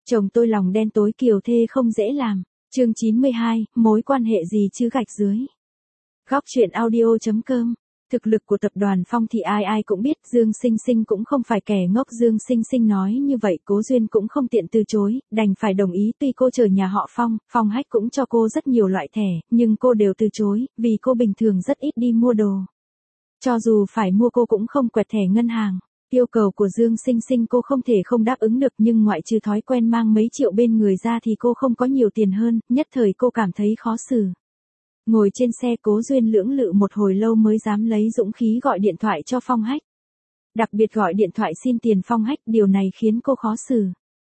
Chồng tôi lòng đen tối kiều thê không dễ làm. Chương 92, mối quan hệ gì chứ gạch dưới. Góc truyện audio.com. Thực lực của tập đoàn Phong thì ai ai cũng biết, Dương Sinh Sinh cũng không phải kẻ ngốc. Dương Sinh Sinh nói như vậy Cố Duyên cũng không tiện từ chối, đành phải đồng ý. Tuy cô chờ nhà họ Phong, Phong Hách cũng cho cô rất nhiều loại thẻ, nhưng cô đều từ chối, vì cô bình thường rất ít đi mua đồ. Cho dù phải mua cô cũng không quẹt thẻ ngân hàng. Yêu cầu của Dương Sinh Sinh cô không thể không đáp ứng được, nhưng ngoại trừ thói quen mang mấy triệu bên người ra thì cô không có nhiều tiền hơn, nhất thời cô cảm thấy khó xử. Ngồi trên xe Cố Duyên lưỡng lự một hồi lâu mới dám lấy dũng khí gọi điện thoại cho Phong Hách. Đặc biệt gọi điện thoại xin tiền Phong Hách, điều này khiến cô khó xử.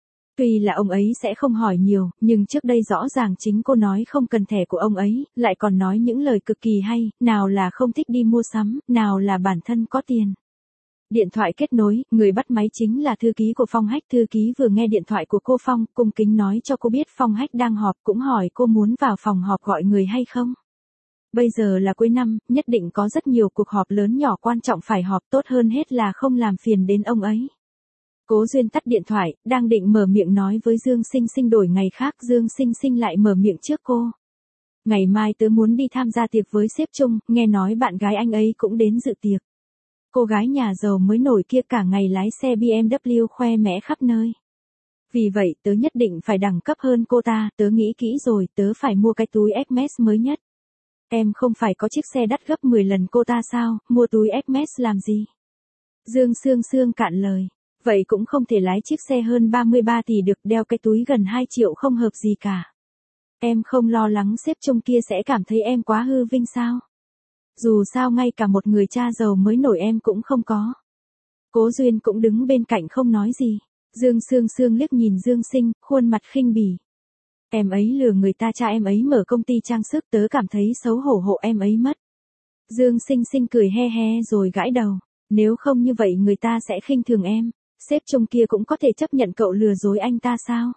Tuy là ông ấy sẽ không hỏi nhiều, nhưng trước đây rõ ràng chính cô nói không cần thẻ của ông ấy, lại còn nói những lời cực kỳ hay, nào là không thích đi mua sắm, nào là bản thân có tiền. Điện thoại kết nối, người bắt máy chính là thư ký của Phong Hách. Thư ký vừa nghe điện thoại của cô Phong, cung kính nói cho cô biết Phong Hách đang họp, cũng hỏi cô muốn vào phòng họp gọi người hay không. Bây giờ là cuối năm, nhất định có rất nhiều cuộc họp lớn nhỏ quan trọng phải họp, tốt hơn hết là không làm phiền đến ông ấy. Cố Duyên tắt điện thoại, đang định mở miệng nói với Dương Sinh Sinh đổi ngày khác, Dương Sinh Sinh lại mở miệng trước cô. Ngày mai tớ muốn đi tham gia tiệc với sếp Trung, nghe nói bạn gái anh ấy cũng đến dự tiệc. Cô gái nhà giàu mới nổi kia cả ngày lái xe BMW khoe mẽ khắp nơi. Vì vậy tớ nhất định phải đẳng cấp hơn cô ta, tớ nghĩ kỹ rồi, tớ phải mua cái túi Hermes mới nhất. Em không phải có chiếc xe đắt gấp 10 lần cô ta sao, mua túi Hermes làm gì? Dương Sương Sương cạn lời. Vậy cũng không thể lái chiếc xe hơn 33 tỷ được, đeo cái túi gần 2 triệu không hợp gì cả. Em không lo lắng sếp Trung kia sẽ cảm thấy em quá hư vinh sao? Dù sao ngay cả một người cha giàu mới nổi em cũng không có. Cố Duyên cũng đứng bên cạnh không nói gì. Dương Sương Sương liếc nhìn Dương Sinh, khuôn mặt khinh bỉ. Em ấy lừa người ta, cha em ấy mở công ty trang sức, tớ cảm thấy xấu hổ hộ em ấy mất. Dương Sinh Sinh cười he he rồi gãi đầu. Nếu không như vậy người ta sẽ khinh thường em. Sếp Trung kia cũng có thể chấp nhận cậu lừa dối anh ta sao?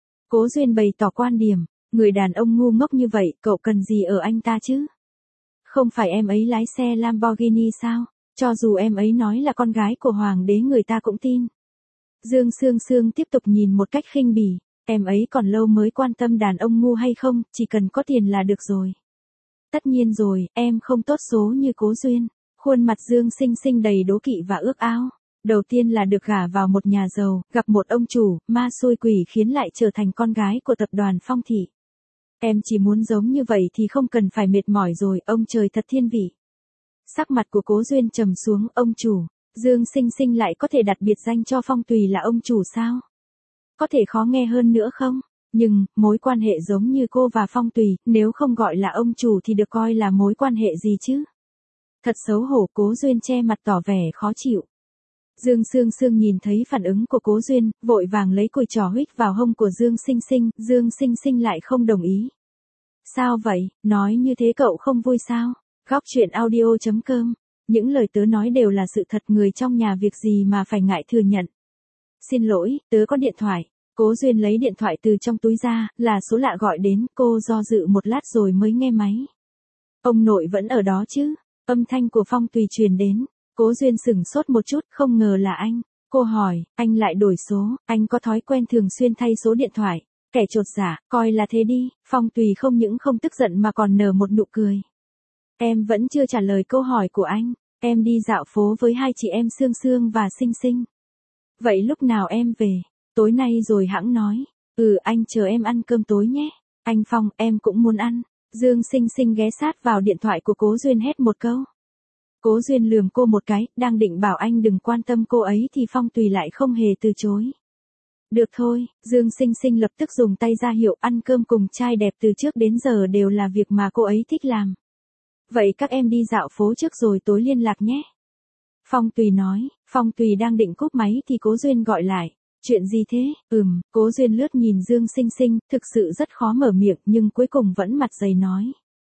Cố Duyên bày tỏ quan điểm. Người đàn ông ngu ngốc như vậy, cậu cần gì ở anh ta chứ? Không phải em ấy lái xe Lamborghini sao? Cho dù em ấy nói là con gái của hoàng đế người ta cũng tin. Dương Sương Sương tiếp tục nhìn một cách khinh bỉ. Em ấy còn lâu mới quan tâm đàn ông ngu hay không, chỉ cần có tiền là được rồi. Tất nhiên rồi, em không tốt số như Cố Duyên. Khuôn mặt Dương Sinh Sinh đầy đố kỵ và ước ao. Đầu tiên là được gả vào một nhà giàu, gặp một ông chủ, ma xui quỷ khiến lại trở thành con gái của tập đoàn Phong thị. Em chỉ muốn giống như vậy thì không cần phải mệt mỏi rồi, ông trời thật thiên vị. Sắc mặt của Cố Duyên trầm xuống, ông chủ, Dương Sinh Sinh lại có thể đặt biệt danh cho Phong Tùy là ông chủ sao? Có thể khó nghe hơn nữa không? Nhưng, mối quan hệ giống như cô và Phong Tùy, nếu không gọi là ông chủ thì được coi là mối quan hệ gì chứ? Thật xấu hổ. Cố Duyên che mặt tỏ vẻ khó chịu. Dương Sương Sương nhìn thấy phản ứng của Cố Duyên, vội vàng lấy cùi trò huých vào hông của Dương Sinh Sinh, Dương Sinh Sinh lại không đồng ý. Sao vậy, nói như thế cậu không vui sao? Góc truyện audio.com. Những lời tớ nói đều là sự thật, người trong nhà việc gì mà phải ngại thừa nhận. Xin lỗi, tớ có điện thoại. Cố Duyên lấy điện thoại từ trong túi ra, là số lạ gọi đến, cô do dự một lát rồi mới nghe máy. Ông nội vẫn ở đó chứ? Âm thanh của Phong Tùy truyền đến. Cố Duyên sửng sốt một chút, không ngờ là anh. Cô hỏi, anh lại đổi số, anh có thói quen thường xuyên thay số điện thoại. Kẻ chột dạ, coi là thế đi. Phong Tùy không những không tức giận mà còn nở một nụ cười. Em vẫn chưa trả lời câu hỏi của anh. Em đi dạo phố với hai chị em Sương Sương và Sinh Sinh. Vậy lúc nào em về? Tối nay rồi hẵng nói. Anh chờ em ăn cơm tối nhé. Anh Phong, em cũng muốn ăn. Dương Sinh Sinh ghé sát vào điện thoại của Cố Duyên hét một câu. Cố Duyên lườm cô một cái, đang định bảo anh đừng quan tâm cô ấy thì Phong Tùy lại không hề từ chối. Được thôi, Dương Sinh Sinh lập tức dùng tay ra hiệu, ăn cơm cùng trai đẹp từ trước đến giờ đều là việc mà cô ấy thích làm. Vậy các em đi dạo phố trước rồi tối liên lạc nhé. Phong Tùy nói. Phong Tùy đang định cúp máy thì Cố Duyên gọi lại. Chuyện gì thế? Cố Duyên lướt nhìn Dương Sinh Sinh, thực sự rất khó mở miệng nhưng cuối cùng vẫn mặt dày nói.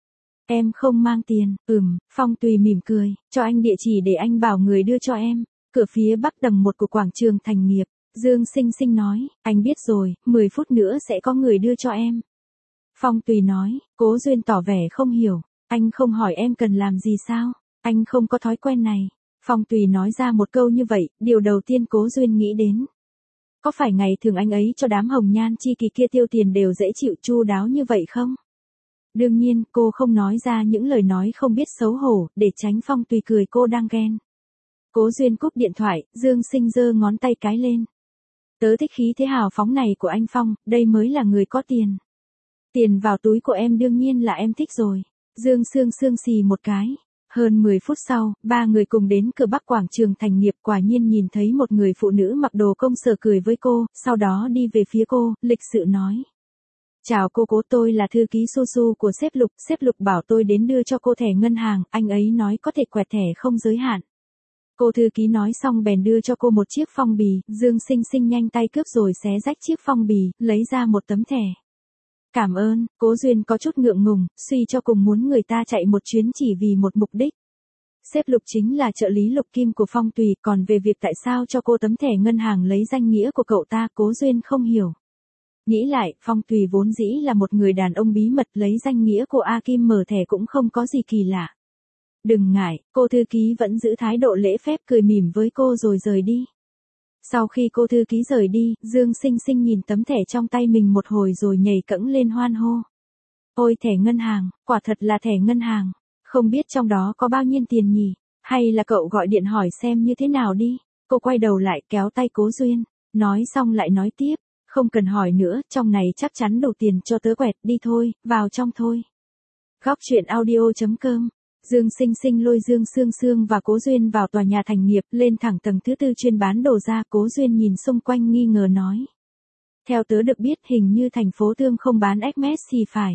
Em không mang tiền. Phong Tùy mỉm cười, cho anh địa chỉ để anh bảo người đưa cho em. Cửa phía bắc tầng 1 của quảng trường Thành Nghiệp. Dương Sinh Sinh nói, anh biết rồi, 10 phút nữa sẽ có người đưa cho em. Phong Tùy nói. Cố Duyên tỏ vẻ không hiểu. Anh không hỏi em cần làm gì sao? Anh không có thói quen này. Phong Tùy nói ra một câu như vậy, điều đầu tiên Cố Duyên nghĩ đến. Có phải ngày thường anh ấy cho đám hồng nhan chi kỷ kia tiêu tiền đều dễ chịu chu đáo như vậy không? Đương nhiên, cô không nói ra những lời nói không biết xấu hổ, để tránh Phong Tùy cười cô đang ghen. Cố Duyên cúp điện thoại, Dương Sinh giơ ngón tay cái lên. Tớ thích khí thế hào phóng này của anh Phong, đây mới là người có tiền. Tiền vào túi của em đương nhiên là em thích rồi. Dương Sương Sương xì một cái. Hơn 10 phút sau, ba người cùng đến cửa Bắc Quảng Trường Thành Nghiệp, quả nhiên nhìn thấy một người phụ nữ mặc đồ công sở cười với cô, sau đó đi về phía cô, lịch sự nói. Chào cô Cố, tôi là thư ký Su Su của sếp Lục bảo tôi đến đưa cho cô thẻ ngân hàng, anh ấy nói có thể quẹt thẻ không giới hạn. Cô thư ký nói xong bèn đưa cho cô một chiếc phong bì, Dương Sinh Sinh nhanh tay cướp rồi xé rách chiếc phong bì, lấy ra một tấm thẻ. Cảm ơn, Cố Duyên có chút ngượng ngùng, suy cho cùng muốn người ta chạy một chuyến chỉ vì một mục đích. Sếp Lục chính là trợ lý Lục Kim của Phong Tùy, còn về việc tại sao cho cô tấm thẻ ngân hàng lấy danh nghĩa của cậu ta, Cố Duyên không hiểu. Nghĩ lại, Phong Tùy vốn dĩ là một người đàn ông bí mật, lấy danh nghĩa của A Kim mở thẻ cũng không có gì kỳ lạ. Đừng ngại, cô thư ký vẫn giữ thái độ lễ phép cười mỉm với cô rồi rời đi. Sau khi cô thư ký rời đi, Dương Sinh Sinh nhìn tấm thẻ trong tay mình một hồi rồi nhảy cẫng lên hoan hô. Ôi thẻ ngân hàng, quả thật là thẻ ngân hàng, không biết trong đó có bao nhiêu tiền nhỉ, hay là cậu gọi điện hỏi xem như thế nào đi. Cô quay đầu lại kéo tay Cố Duyên, nói xong lại nói tiếp, không cần hỏi nữa, trong này chắc chắn đủ tiền cho tớ quẹt, đi thôi, vào trong thôi. Góc truyện audio.com. Dương Sinh Sinh lôi Dương Sương Sương và Cố Duyên vào tòa nhà Thành Nghiệp, lên thẳng tầng thứ 4 chuyên bán đồ da. Cố Duyên nhìn xung quanh nghi ngờ nói. Theo tớ được biết hình như thành phố Tương không bán Hermes thì phải.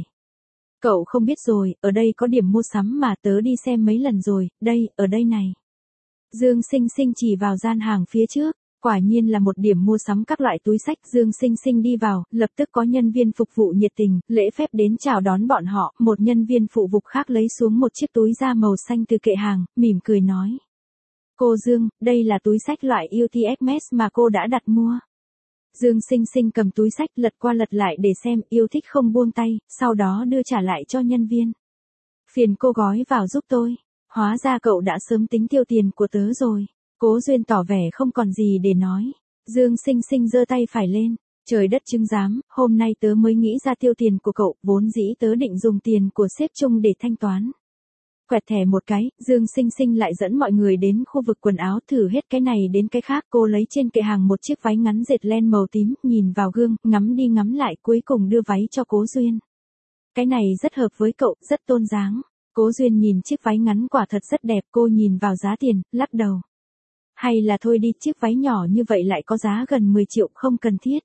Cậu không biết rồi, ở đây có điểm mua sắm mà tớ đi xem mấy lần rồi, đây, ở đây này. Dương Sinh Sinh chỉ vào gian hàng phía trước. Quả nhiên là một điểm mua sắm các loại túi xách. Dương Sinh Sinh đi vào, lập tức có nhân viên phục vụ nhiệt tình, lễ phép đến chào đón bọn họ. Một nhân viên phụ vụ khác lấy xuống một chiếc túi da màu xanh từ kệ hàng, mỉm cười nói. Cô Dương, đây là túi xách loại UTXMS mà cô đã đặt mua. Dương Sinh Sinh cầm túi xách lật qua lật lại để xem, yêu thích không buông tay, sau đó đưa trả lại cho nhân viên. Phiền cô gói vào giúp tôi. Hóa ra cậu đã sớm tính tiêu tiền của tớ rồi. Cố Duyên tỏ vẻ không còn gì để nói. Dương Sinh Sinh giơ tay phải lên. Trời đất chứng giám, hôm nay tớ mới nghĩ ra tiêu tiền của cậu, vốn dĩ tớ định dùng tiền của sếp Trung để thanh toán. Quẹt thẻ một cái, Dương Sinh Sinh lại dẫn mọi người đến khu vực quần áo thử hết cái này đến cái khác. Cô lấy trên kệ hàng một chiếc váy ngắn dệt len màu tím, nhìn vào gương, ngắm đi ngắm lại, cuối cùng đưa váy cho Cố Duyên. Cái này rất hợp với cậu, rất tôn dáng. Cố Duyên nhìn chiếc váy ngắn quả thật rất đẹp, cô nhìn vào giá tiền, lắc đầu. Hay là thôi đi, chiếc váy nhỏ như vậy lại có giá gần 10 triệu, không cần thiết.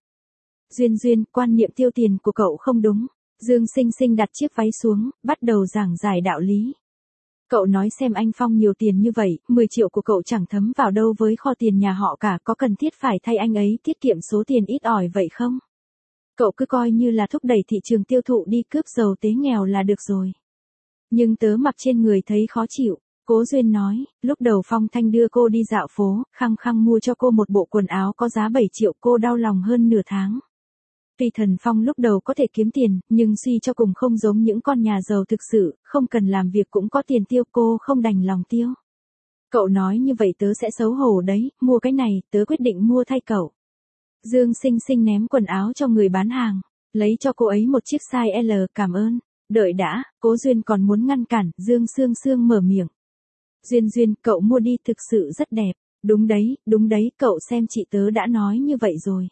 Duyên, quan niệm tiêu tiền của cậu không đúng. Dương Sinh Sinh đặt chiếc váy xuống, bắt đầu giảng giải đạo lý. Cậu nói xem anh Phong nhiều tiền như vậy, 10 triệu của cậu chẳng thấm vào đâu với kho tiền nhà họ cả, có cần thiết phải thay anh ấy tiết kiệm số tiền ít ỏi vậy không? Cậu cứ coi như là thúc đẩy thị trường tiêu thụ đi, cướp giàu tế nghèo là được rồi. Nhưng tớ mặc trên người thấy khó chịu. Cố Duyên nói, lúc đầu Phong Thanh đưa cô đi dạo phố, khăng khăng mua cho cô một bộ quần áo có giá 7 triệu, cô đau lòng hơn nửa tháng. Tuy Thần Phong lúc đầu có thể kiếm tiền, nhưng suy cho cùng không giống những con nhà giàu thực sự, không cần làm việc cũng có tiền tiêu, cô không đành lòng tiêu. Cậu nói như vậy tớ sẽ xấu hổ đấy, mua cái này, tớ quyết định mua thay cậu. Dương Sinh Sinh ném quần áo cho người bán hàng, lấy cho cô ấy một chiếc size L, cảm ơn. Đợi đã, Cố Duyên còn muốn ngăn cản, Dương Sương Sương mở miệng. Duyên, cậu mua đi, thực sự rất đẹp. Đúng đấy, cậu xem chị tớ đã nói như vậy rồi.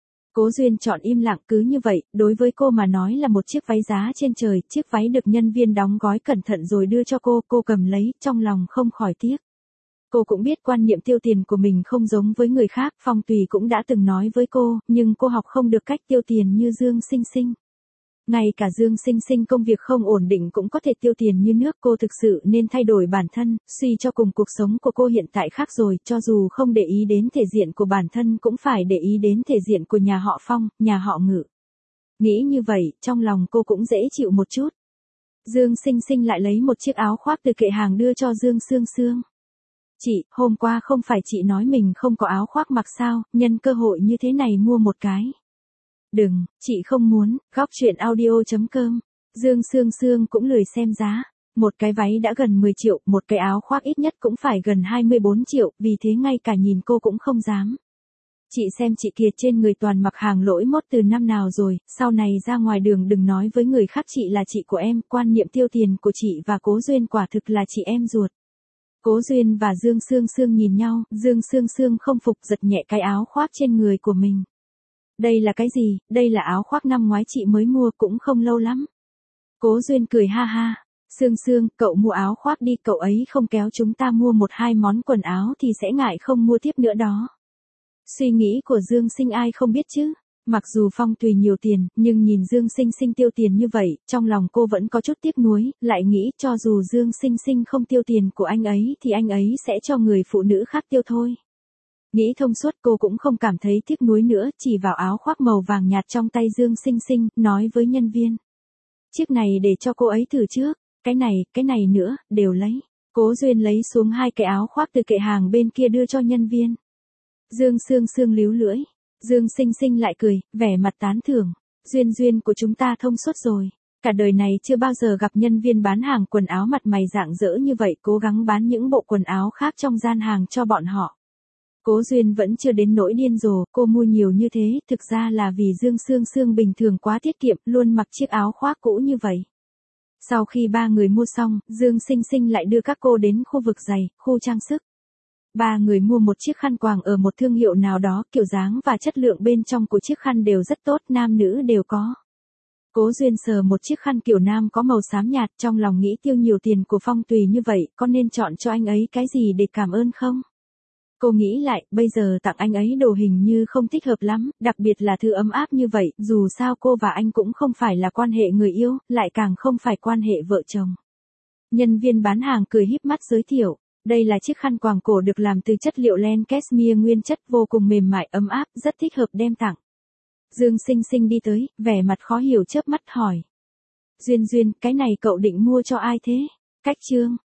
Cố Duyên chọn im lặng, cứ như vậy, đối với cô mà nói là một chiếc váy giá trên trời, chiếc váy được nhân viên đóng gói cẩn thận rồi đưa cho cô cầm lấy, trong lòng không khỏi tiếc. Cô cũng biết quan niệm tiêu tiền của mình không giống với người khác, Phong Tùy cũng đã từng nói với cô, nhưng cô học không được cách tiêu tiền như Dương Sinh Sinh. Ngay cả Dương Sinh Sinh công việc không ổn định cũng có thể tiêu tiền như nước, cô thực sự nên thay đổi bản thân, suy cho cùng cuộc sống của cô hiện tại khác rồi, cho dù không để ý đến thể diện của bản thân cũng phải để ý đến thể diện của nhà họ Phong, nhà họ Ngự. Nghĩ như vậy, trong lòng cô cũng dễ chịu một chút. Dương Sinh Sinh lại lấy một chiếc áo khoác từ kệ hàng đưa cho Dương Sương Sương. Chị, hôm qua không phải chị nói mình không có áo khoác mặc sao, nhân cơ hội như thế này mua một cái. Đừng, chị không muốn. Góc truyện audio.com. Dương Sương Sương cũng lười xem giá. Một cái váy đã gần 10 triệu, một cái áo khoác ít nhất cũng phải gần 24 triệu, vì thế ngay cả nhìn cô cũng không dám. Chị xem chị Kiệt trên người toàn mặc hàng lỗi mốt từ năm nào rồi, sau này ra ngoài đường đừng nói với người khác chị là chị của em, quan niệm tiêu tiền của chị và Cố Duyên quả thực là chị em ruột. Cố Duyên và Dương Sương Sương nhìn nhau, Dương Sương Sương không phục giật nhẹ cái áo khoác trên người của mình. Đây là cái gì, đây là áo khoác năm ngoái chị mới mua cũng không lâu lắm. Cố Duyên cười ha ha, Sương Sương, cậu mua áo khoác đi, cậu ấy không kéo chúng ta mua một hai món quần áo thì sẽ ngại không mua tiếp nữa đó. Suy nghĩ của Dương Sinh ai không biết chứ. Mặc dù Phong Thùy nhiều tiền, nhưng nhìn Dương Sinh Sinh tiêu tiền như vậy, trong lòng cô vẫn có chút tiếc nuối, lại nghĩ cho dù Dương Sinh Sinh không tiêu tiền của anh ấy thì anh ấy sẽ cho người phụ nữ khác tiêu thôi. Nghĩ thông suốt cô cũng không cảm thấy tiếc nuối nữa, chỉ vào áo khoác màu vàng nhạt trong tay Dương Sinh Sinh, nói với nhân viên. Chiếc này để cho cô ấy thử trước, cái này nữa, đều lấy. Cố Duyên lấy xuống hai cái áo khoác từ kệ hàng bên kia đưa cho nhân viên. Dương Sương Sương líu lưỡi. Dương Sinh Sinh lại cười, vẻ mặt tán thưởng. Duyên của chúng ta thông suốt rồi. Cả đời này chưa bao giờ gặp nhân viên bán hàng quần áo mặt mày rạng rỡ như vậy, cố gắng bán những bộ quần áo khác trong gian hàng cho bọn họ. Cố Duyên vẫn chưa đến nỗi điên rồ, cô mua nhiều như thế, thực ra là vì Dương Sương Sương bình thường quá tiết kiệm, luôn mặc chiếc áo khoác cũ như vậy. Sau khi ba người mua xong, Dương Sinh Sinh lại đưa các cô đến khu vực giày, khu trang sức. Ba người mua một chiếc khăn quàng ở một thương hiệu nào đó, kiểu dáng và chất lượng bên trong của chiếc khăn đều rất tốt, nam nữ đều có. Cố Duyên sờ một chiếc khăn kiểu nam có màu xám nhạt, trong lòng nghĩ tiêu nhiều tiền của Phong Thùy như vậy, có nên chọn cho anh ấy cái gì để cảm ơn không? Cô nghĩ lại, bây giờ tặng anh ấy đồ hình như không thích hợp lắm, đặc biệt là thứ ấm áp như vậy, dù sao cô và anh cũng không phải là quan hệ người yêu, lại càng không phải quan hệ vợ chồng. Nhân viên bán hàng cười híp mắt giới thiệu, đây là chiếc khăn quàng cổ được làm từ chất liệu len cashmere nguyên chất vô cùng mềm mại ấm áp, rất thích hợp đem tặng. Dương Sinh Sinh đi tới, vẻ mặt khó hiểu chớp mắt hỏi. Duyên, cái này cậu định mua cho ai thế? Cách chương.